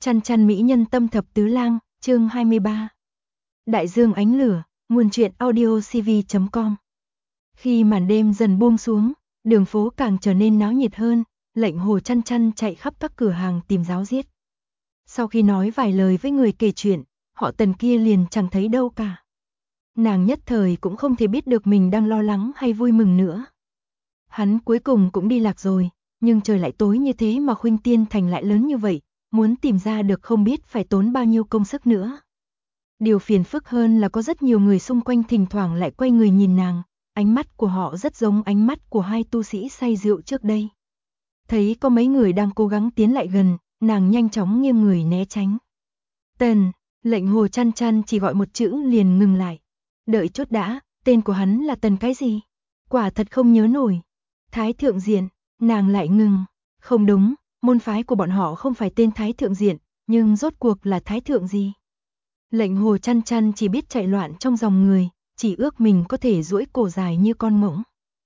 Chăn chăn mỹ nhân tâm thập tứ lang, chương 23. Đại dương ánh lửa, nguồn truyện audio cv.com. Khi màn đêm dần buông xuống, đường phố càng trở nên náo nhiệt hơn, Lệnh Hồ chăn chăn chạy khắp các cửa hàng tìm giáo giết. Sau khi nói vài lời với người kể chuyện, họ Tần kia liền chẳng thấy đâu cả. Nàng nhất thời cũng không thể biết được mình đang lo lắng hay vui mừng nữa. Hắn cuối cùng cũng đi lạc rồi, nhưng trời lại tối như thế mà Khuynh Tiên Thành lại lớn như vậy, muốn tìm ra được không biết phải tốn bao nhiêu công sức nữa. Điều phiền phức hơn là có rất nhiều người xung quanh thỉnh thoảng lại quay người nhìn nàng, ánh mắt của họ rất giống ánh mắt của hai tu sĩ say rượu trước đây. Thấy có mấy người đang cố gắng tiến lại gần, nàng nhanh chóng nghiêng người né tránh. Tần, Lệnh Hồ chăn chăn chỉ gọi một chữ liền ngừng lại. Đợi chút đã, tên của hắn là Tần cái gì? Quả thật không nhớ nổi. Thái Thượng Diện, nàng lại ngừng. Không đúng, môn phái của bọn họ không phải tên Thái Thượng Diện, nhưng rốt cuộc là Thái Thượng gì? Lệnh Hồ chăn chăn chỉ biết chạy loạn trong dòng người, chỉ ước mình có thể duỗi cổ dài như con ngỗng.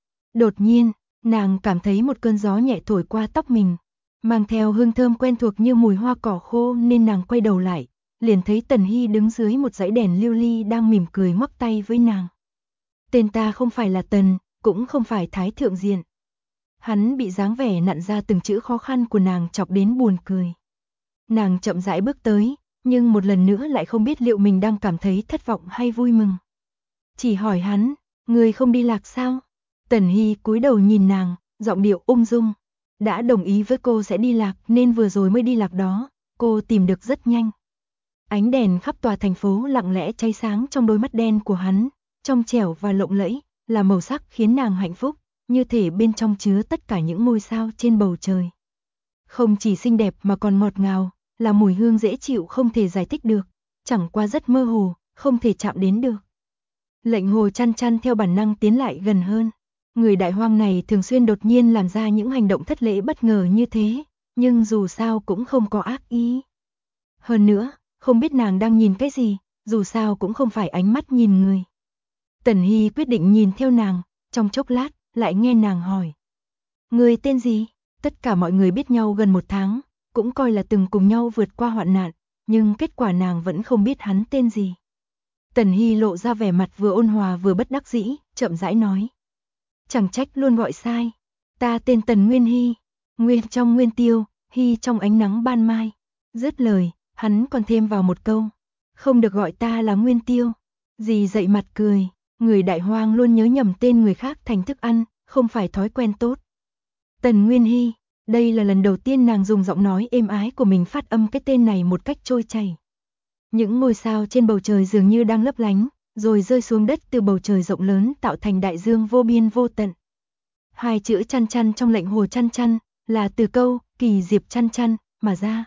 Đột nhiên, nàng cảm thấy một cơn gió nhẹ thổi qua tóc mình, mang theo hương thơm quen thuộc như mùi hoa cỏ khô nên nàng quay đầu lại, liền thấy Tần Hy đứng dưới một dãy đèn lưu ly đang mỉm cười ngoắc tay với nàng. Tên ta không phải là Tần, cũng không phải Thái Thượng Diện. Hắn bị dáng vẻ nặn ra từng chữ khó khăn của nàng chọc đến buồn cười. Nàng chậm rãi bước tới, nhưng một lần nữa lại không biết liệu mình đang cảm thấy thất vọng hay vui mừng. Chỉ hỏi hắn, người không đi lạc sao? Tần Hy cúi đầu nhìn nàng, giọng điệu ung dung. Đã đồng ý với cô sẽ đi lạc nên vừa rồi mới đi lạc đó, cô tìm được rất nhanh. Ánh đèn khắp tòa thành phố lặng lẽ cháy sáng trong đôi mắt đen của hắn, trong trẻo và lộng lẫy, là màu sắc khiến nàng hạnh phúc, như thể bên trong chứa tất cả những ngôi sao trên bầu trời. Không chỉ xinh đẹp mà còn ngọt ngào, là mùi hương dễ chịu không thể giải thích được, chẳng qua rất mơ hồ, không thể chạm đến được. Lệnh Hồ chăn chăn theo bản năng tiến lại gần hơn. Người đại hoang này thường xuyên đột nhiên làm ra những hành động thất lễ bất ngờ như thế, nhưng dù sao cũng không có ác ý. Hơn nữa, không biết nàng đang nhìn cái gì, dù sao cũng không phải ánh mắt nhìn người. Tần Hy quyết định nhìn theo nàng, trong chốc lát, lại nghe nàng hỏi. Người tên gì? Tất cả mọi người biết nhau gần một tháng, cũng coi là từng cùng nhau vượt qua hoạn nạn, nhưng kết quả nàng vẫn không biết hắn tên gì. Tần Hy lộ ra vẻ mặt vừa ôn hòa vừa bất đắc dĩ, chậm rãi nói. Chẳng trách luôn gọi sai, ta tên Tần Nguyên Hy, Nguyên trong Nguyên Tiêu, Hy trong ánh nắng ban mai. Dứt lời, hắn còn thêm vào một câu. Không được gọi ta là Nguyên Tiêu. Dì dậy mặt cười, người đại hoang luôn nhớ nhầm tên người khác thành thức ăn, không phải thói quen tốt. Tần Nguyên Hy, đây là lần đầu tiên nàng dùng giọng nói êm ái của mình phát âm cái tên này một cách trôi chảy. Những ngôi sao trên bầu trời dường như đang lấp lánh, rồi rơi xuống đất từ bầu trời rộng lớn tạo thành đại dương vô biên vô tận. Hai chữ chăn chăn trong Lệnh Hồ chăn chăn là từ câu Kỳ Diệp chăn chăn mà ra.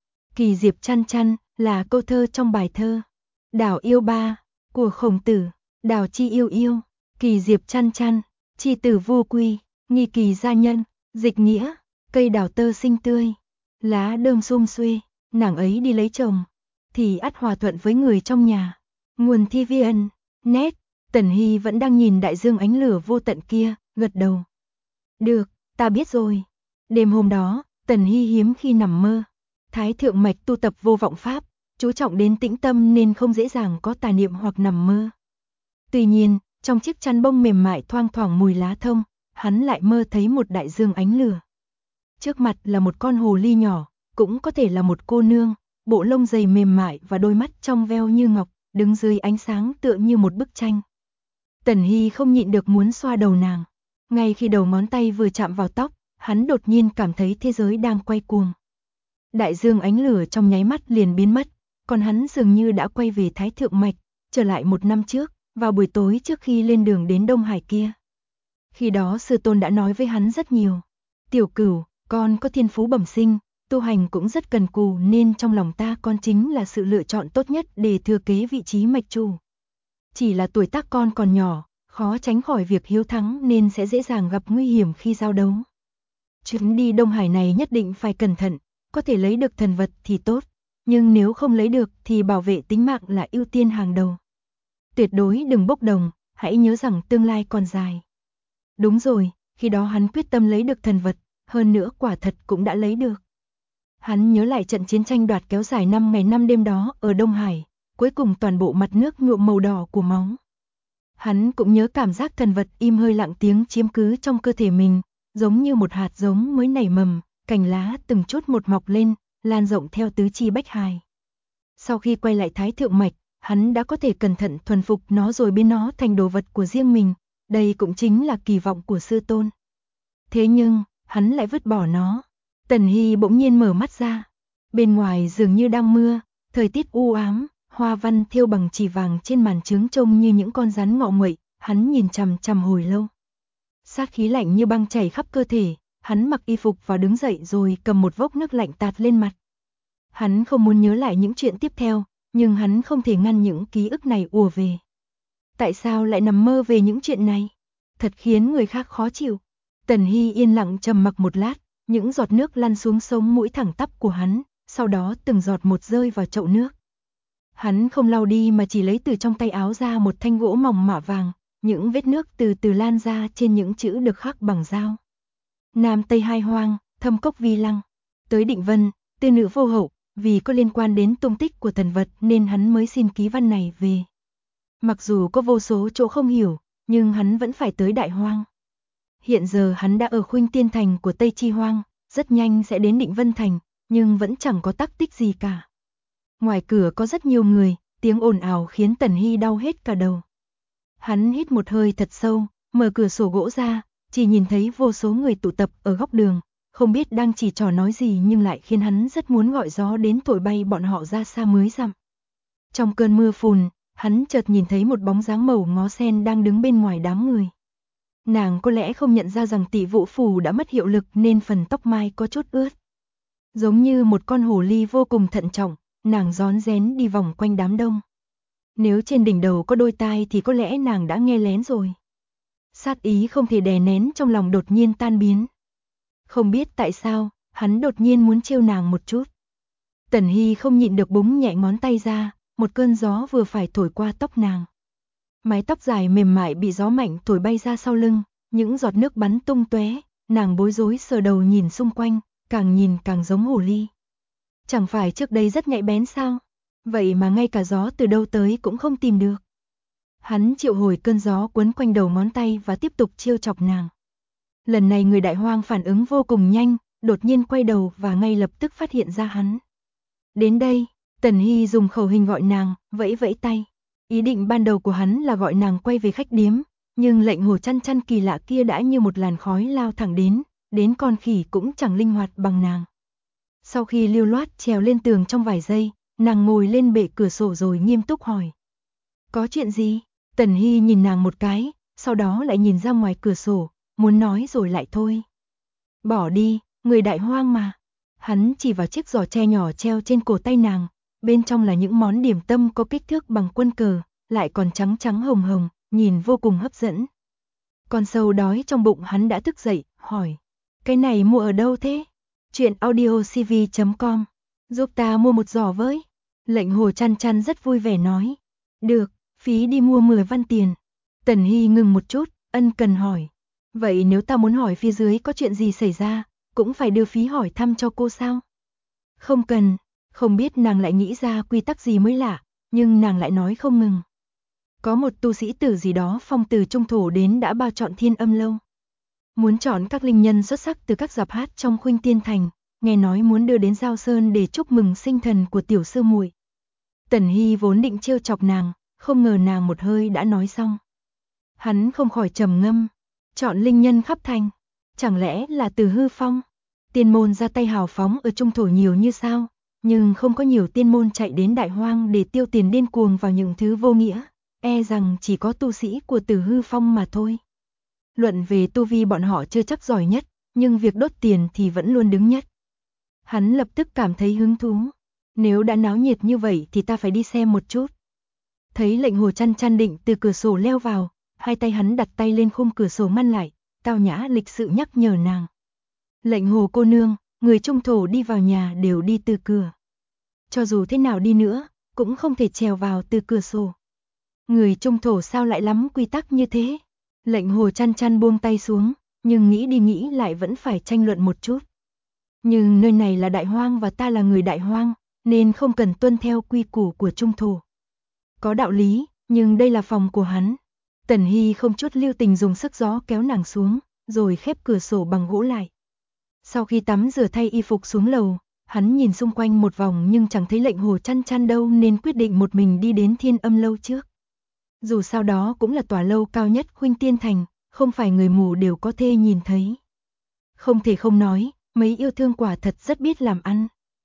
Kỳ Diệp chăn chăn là câu thơ trong bài thơ Đảo yêu ba của Khổng Tử. Đảo chi yêu yêu, Kỳ Diệp chăn chăn, chi tử vô quy, nghi kỳ gia nhân. Dịch nghĩa, cây đào tơ xinh tươi, lá đơm sum xuê, nàng ấy đi lấy chồng, thì ắt hòa thuận với người trong nhà. Nguồn thi VN, net. Tần Hy vẫn đang nhìn đại dương ánh lửa vô tận kia, gật đầu. Được, ta biết rồi. Đêm hôm đó, Tần Hy hiếm khi nằm mơ. Thái thượng mạch tu tập vô vọng pháp, chú trọng đến tĩnh tâm nên không dễ dàng có tà niệm hoặc nằm mơ. Tuy nhiên, trong chiếc chăn bông mềm mại thoang thoảng mùi lá thông, hắn lại mơ thấy một đại dương ánh lửa. Trước mặt là một con hồ ly nhỏ, cũng có thể là một cô nương, bộ lông dày mềm mại và đôi mắt trong veo như ngọc, đứng dưới ánh sáng tựa như một bức tranh. Tần Hy không nhịn được muốn xoa đầu nàng. Ngay khi đầu ngón tay vừa chạm vào tóc, hắn đột nhiên cảm thấy thế giới đang quay cuồng. Đại dương ánh lửa trong nháy mắt liền biến mất, còn hắn dường như đã quay về Thái Thượng Mạch, trở lại một năm trước, vào buổi tối trước khi lên đường đến Đông Hải kia. Khi đó sư tôn đã nói với hắn rất nhiều. Tiểu Cửu, con có thiên phú bẩm sinh, tu hành cũng rất cần cù nên trong lòng ta con chính là sự lựa chọn tốt nhất để thừa kế vị trí mạch chủ. Chỉ là tuổi tác con còn nhỏ, khó tránh khỏi việc hiếu thắng nên sẽ dễ dàng gặp nguy hiểm khi giao đấu. Chuyến đi Đông Hải này nhất định phải cẩn thận, có thể lấy được thần vật thì tốt, nhưng nếu không lấy được thì bảo vệ tính mạng là ưu tiên hàng đầu. Tuyệt đối đừng bốc đồng, hãy nhớ rằng tương lai còn dài. Đúng rồi, khi đó hắn quyết tâm lấy được thần vật, hơn nữa quả thật cũng đã lấy được. Hắn nhớ lại trận chiến tranh đoạt kéo dài 5 ngày 5 đêm đó ở Đông Hải, cuối cùng toàn bộ mặt nước nhuộm màu đỏ của máu. Hắn cũng nhớ cảm giác thần vật im hơi lặng tiếng chiếm cứ trong cơ thể mình, giống như một hạt giống mới nảy mầm, cành lá từng chút một mọc lên, lan rộng theo tứ chi bách hài. Sau khi quay lại Thái Thượng Mạch, hắn đã có thể cẩn thận thuần phục nó rồi biến nó thành đồ vật của riêng mình, đây cũng chính là kỳ vọng của sư tôn. Thế nhưng, hắn lại vứt bỏ nó. Tần Hy bỗng nhiên mở mắt ra. Bên ngoài dường như đang mưa, thời tiết u ám, hoa văn thêu bằng chỉ vàng trên màn trướng trông như những con rắn ngọ nguậy, hắn nhìn chằm chằm hồi lâu. Sát khí lạnh như băng chảy khắp cơ thể, hắn mặc y phục và đứng dậy rồi cầm một vốc nước lạnh tạt lên mặt. Hắn không muốn nhớ lại những chuyện tiếp theo, nhưng hắn không thể ngăn những ký ức này ùa về. Tại sao lại nằm mơ về những chuyện này? Thật khiến người khác khó chịu. Tần Hy yên lặng trầm mặc một lát, những giọt nước lăn xuống sống mũi thẳng tắp của hắn, sau đó từng giọt một rơi vào chậu nước. Hắn không lau đi mà chỉ lấy từ trong tay áo ra một thanh gỗ mỏng mạ vàng, những vết nước từ từ lan ra trên những chữ được khắc bằng dao. Nam Tây Hai Hoang, Thâm Cốc Vi Lăng, tới Định Vân, tư nữ vô hậu, vì có liên quan đến tung tích của thần vật nên hắn mới xin ký văn này về. Mặc dù có vô số chỗ không hiểu, nhưng hắn vẫn phải tới Đại Hoang. Hiện giờ hắn đã ở Khuynh Tiên Thành của Tây Chi Hoang, rất nhanh sẽ đến Định Vân Thành, nhưng vẫn chẳng có tắc tích gì cả. Ngoài cửa có rất nhiều người, tiếng ồn ào khiến Tần Hy đau hết cả đầu. Hắn hít một hơi thật sâu, mở cửa sổ gỗ ra, chỉ nhìn thấy vô số người tụ tập ở góc đường, không biết đang chỉ trò nói gì nhưng lại khiến hắn rất muốn gọi gió đến thổi bay bọn họ ra xa mới dặm. Trong cơn mưa phùn, hắn chợt nhìn thấy một bóng dáng màu ngó sen đang đứng bên ngoài đám người. Nàng có lẽ không nhận ra rằng Tỷ Vũ Phù đã mất hiệu lực nên phần tóc mai có chút ướt. Giống như một con hồ ly vô cùng thận trọng, nàng rón rén đi vòng quanh đám đông. Nếu trên đỉnh đầu có đôi tai thì có lẽ nàng đã nghe lén rồi. Sát ý không thể đè nén trong lòng đột nhiên tan biến. Không biết tại sao, hắn đột nhiên muốn trêu nàng một chút. Tần Hy không nhịn được búng nhẹ ngón tay ra, một cơn gió vừa phải thổi qua tóc nàng. Mái tóc dài mềm mại bị gió mạnh thổi bay ra sau lưng, những giọt nước bắn tung tóe, nàng bối rối sờ đầu nhìn xung quanh, càng nhìn càng giống hồ ly. Chẳng phải trước đây rất nhạy bén sao? Vậy mà ngay cả gió từ đâu tới cũng không tìm được. Hắn triệu hồi cơn gió quấn quanh đầu ngón tay và tiếp tục trêu chọc nàng. Lần này người Đại Hoang phản ứng vô cùng nhanh, đột nhiên quay đầu và ngay lập tức phát hiện ra hắn. Đến đây, Tần Hy dùng khẩu hình gọi nàng, vẫy vẫy tay. Ý định ban đầu của hắn là gọi nàng quay về khách điếm, nhưng lệnh hồ chăn chăn kỳ lạ kia đã như một làn khói lao thẳng đến con khỉ cũng chẳng linh hoạt bằng nàng. Sau khi lưu loát trèo lên tường trong vài giây, nàng ngồi lên bệ cửa sổ rồi nghiêm túc hỏi. Có chuyện gì? Tần Hy nhìn nàng một cái, sau đó lại nhìn ra ngoài cửa sổ, muốn nói rồi lại thôi. Bỏ đi, người Đại Hoang mà. Hắn chỉ vào chiếc giỏ tre nhỏ treo trên cổ tay nàng, bên trong là những món điểm tâm có kích thước bằng quân cờ, lại còn trắng trắng hồng hồng, nhìn vô cùng hấp dẫn. Con sâu đói trong bụng hắn đã thức dậy, hỏi. Cái này mua ở đâu thế? Chuyện audiocv.com. Giúp ta mua một giỏ với. Lệnh hồ chăn chăn rất vui vẻ nói. Được, phí đi mua 10 văn tiền. Tần Hy ngừng một chút, ân cần hỏi. Vậy nếu ta muốn hỏi phía dưới có chuyện gì xảy ra, cũng phải đưa phí hỏi thăm cho cô sao? Không cần, không biết nàng lại nghĩ ra quy tắc gì mới lạ, nhưng nàng lại nói không ngừng. Có một tu sĩ tử gì đó phong từ Trung Thổ đến đã bao chọn Thiên Âm Lâu. Muốn chọn các linh nhân xuất sắc từ các dạp hát trong Khuynh Tiên Thành, nghe nói muốn đưa đến Giao Sơn để chúc mừng sinh thần của tiểu sư muội. Tần Hy vốn định trêu chọc nàng, không ngờ nàng một hơi đã nói xong. Hắn không khỏi trầm ngâm, chọn linh nhân khắp thành, chẳng lẽ là Từ Hư Phong? Tiên môn ra tay hào phóng ở Trung Thổ nhiều như sao, nhưng không có nhiều tiên môn chạy đến Đại Hoang để tiêu tiền điên cuồng vào những thứ vô nghĩa, e rằng chỉ có tu sĩ của Từ Hư Phong mà thôi. Luận về tu vi bọn họ chưa chắc giỏi nhất, nhưng việc đốt tiền thì vẫn luôn đứng nhất. Hắn lập tức cảm thấy hứng thú. Nếu đã náo nhiệt như vậy thì ta phải đi xem một chút. Thấy lệnh hồ chăn chăn định từ cửa sổ leo vào, hai tay hắn đặt tay lên khung cửa sổ ngăn lại, tao nhã lịch sự nhắc nhở nàng. Lệnh hồ cô nương, người Trung Thổ đi vào nhà đều đi từ cửa. Cho dù thế nào đi nữa, cũng không thể trèo vào từ cửa sổ. Người Trung Thổ sao lại lắm quy tắc như thế? Lệnh hồ chăn chăn buông tay xuống, nhưng nghĩ đi nghĩ lại vẫn phải tranh luận một chút. Nhưng nơi này là Đại Hoang và ta là người Đại Hoang, nên không cần tuân theo quy củ của trung thổ. Có đạo lý, nhưng đây là phòng của hắn. Tần Hy không chút lưu tình dùng sức gió kéo nàng xuống, rồi khép cửa sổ bằng gỗ lại. Sau khi tắm rửa thay y phục xuống lầu, hắn nhìn xung quanh một vòng nhưng chẳng thấy lệnh Hồ Chăn Chăn đâu nên quyết định một mình đi đến Thiên Âm lâu trước. Dù sao đó cũng là tòa lâu cao nhất Khuynh Tiên Thành, không phải người mù đều có thể nhìn thấy. Không thể không nói, mấy yêu thương quả thật rất biết làm ăn.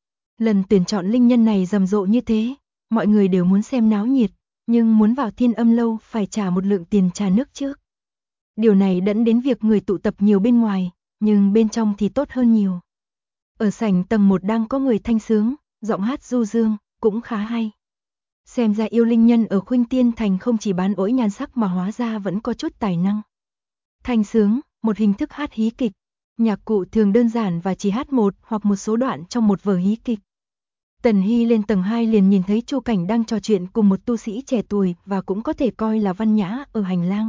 Lần tuyển chọn linh nhân này rầm rộ như thế, mọi người đều muốn xem náo nhiệt, nhưng muốn vào Thiên Âm lâu phải trả một lượng tiền trà nước trước. Điều này dẫn đến việc người tụ tập nhiều bên ngoài, nhưng bên trong thì tốt hơn nhiều. Ở sảnh tầng 1 đang có người thanh sướng, giọng hát du dương, cũng khá hay. Xem ra yêu linh nhân ở Khuynh Tiên Thành không chỉ bán ổi nhan sắc mà hóa ra vẫn có chút tài năng. Thanh sướng, một hình thức hát hí kịch. Nhạc cụ thường đơn giản và chỉ hát một hoặc một số đoạn trong một vở hí kịch. Tần Hy lên tầng 2 liền nhìn thấy Chu Cảnh đang trò chuyện cùng một tu sĩ trẻ tuổi và cũng có thể coi là văn nhã ở hành lang.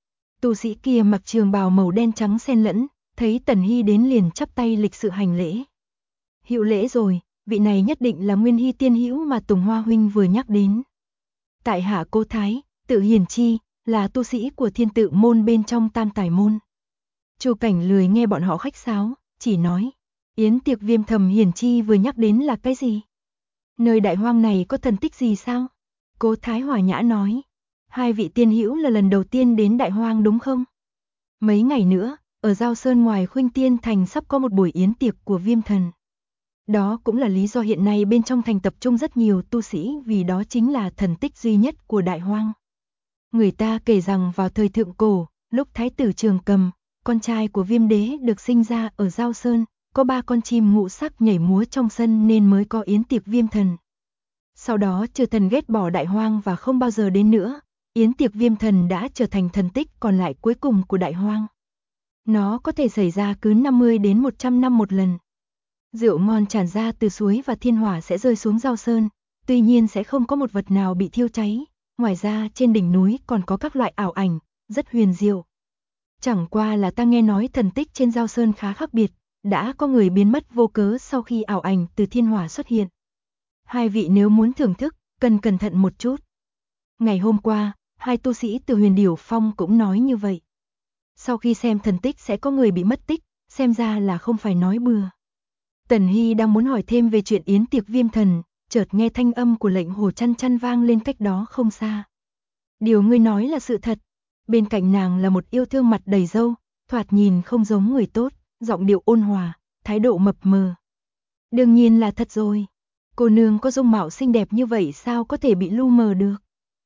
Tu sĩ kia mặc trường bào màu đen trắng xen lẫn, thấy Tần Hy đến liền chắp tay lịch sự hành lễ. Hữu lễ rồi, vị này nhất định là Nguyên Hy tiên hữu mà Tùng Hoa huynh vừa nhắc đến. Tại hạ Cô Thái, tự Hiền Chi, là tu sĩ của Thiên Tự môn bên trong Tam Tài môn. Chu Cảnh lười nghe bọn họ khách sáo, chỉ nói, yến tiệc Viêm Thầm Hiền Chi vừa nhắc đến là cái gì? Nơi Đại Hoang này có thần tích gì sao? Cố Thái hòa nhã nói, hai vị tiên hữu là lần đầu tiên đến Đại Hoang đúng không? Mấy ngày nữa, ở Giao Sơn ngoài Khuynh Tiên Thành sắp có một buổi yến tiệc của Viêm Thần. Đó cũng là lý do hiện nay bên trong thành tập trung rất nhiều tu sĩ vì đó chính là thần tích duy nhất của Đại Hoang. Người ta kể rằng vào thời thượng cổ, lúc Thái tử Trường Cầm, con trai của Viêm đế được sinh ra ở Giao Sơn, có 3 con chim ngũ sắc nhảy múa trong sân nên mới có yến tiệc Viêm Thần. Sau đó Chư Thần ghét bỏ Đại Hoang và không bao giờ đến nữa, yến tiệc Viêm Thần đã trở thành thần tích còn lại cuối cùng của Đại Hoang. Nó có thể xảy ra cứ 50 đến 100 năm một lần. Rượu ngon tràn ra từ suối và thiên hỏa sẽ rơi xuống Giao Sơn, tuy nhiên sẽ không có một vật nào bị thiêu cháy. Ngoài ra trên đỉnh núi còn có các loại ảo ảnh, rất huyền diệu. Chẳng qua là ta nghe nói thần tích trên Giao Sơn khá khác biệt, đã có người biến mất vô cớ sau khi ảo ảnh từ thiên hỏa xuất hiện. Hai vị nếu muốn thưởng thức, cần cẩn thận một chút. Ngày hôm qua, hai tu sĩ từ Huyền Điểu Phong cũng nói như vậy. Sau khi xem thần tích sẽ có người bị mất tích, xem ra là không phải nói bừa. Tần Hy đang muốn hỏi thêm về chuyện yến tiệc Viêm Thần, chợt nghe thanh âm của lệnh Hồ Chăn Chăn vang lên cách đó không xa. Điều ngươi nói là sự thật. Bên cạnh nàng là một yêu thương mặt đầy râu, thoạt nhìn không giống người tốt, giọng điệu ôn hòa, thái độ mập mờ. Đương nhiên là thật rồi. Cô nương có dung mạo xinh đẹp như vậy sao có thể bị lu mờ được.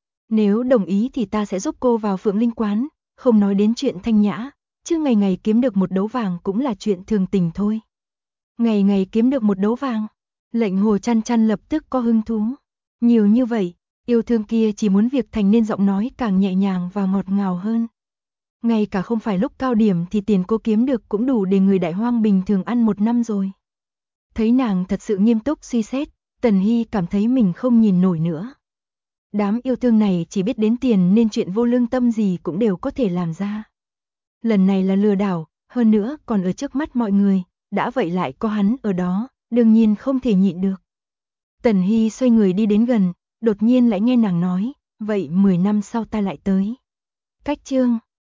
Nếu đồng ý thì ta sẽ giúp cô vào Phượng Linh Quán, không nói đến chuyện thanh nhã, chứ ngày ngày kiếm được một đấu vàng cũng là chuyện thường tình thôi. Ngày ngày kiếm được một đấu vàng, lệnh Hồ Chăn Chăn lập tức có hứng thú. Nhiều như vậy, yêu thương kia chỉ muốn việc thành nên giọng nói càng nhẹ nhàng và ngọt ngào hơn. Ngay cả không phải lúc cao điểm thì tiền cô kiếm được cũng đủ để người Đại Hoang bình thường ăn một năm rồi. Thấy nàng thật sự nghiêm túc suy xét, Tần Hy cảm thấy mình không nhìn nổi nữa. Đám yêu thương này chỉ biết đến tiền nên chuyện vô lương tâm gì cũng đều có thể làm ra. Lần này là lừa đảo, hơn nữa còn ở trước mắt mọi người, đã vậy lại có hắn ở đó, đương nhiên không thể nhịn được. Tần Hy xoay người đi đến gần, đột nhiên lại nghe nàng nói, vậy 10 năm sau ta lại tới. Cách chương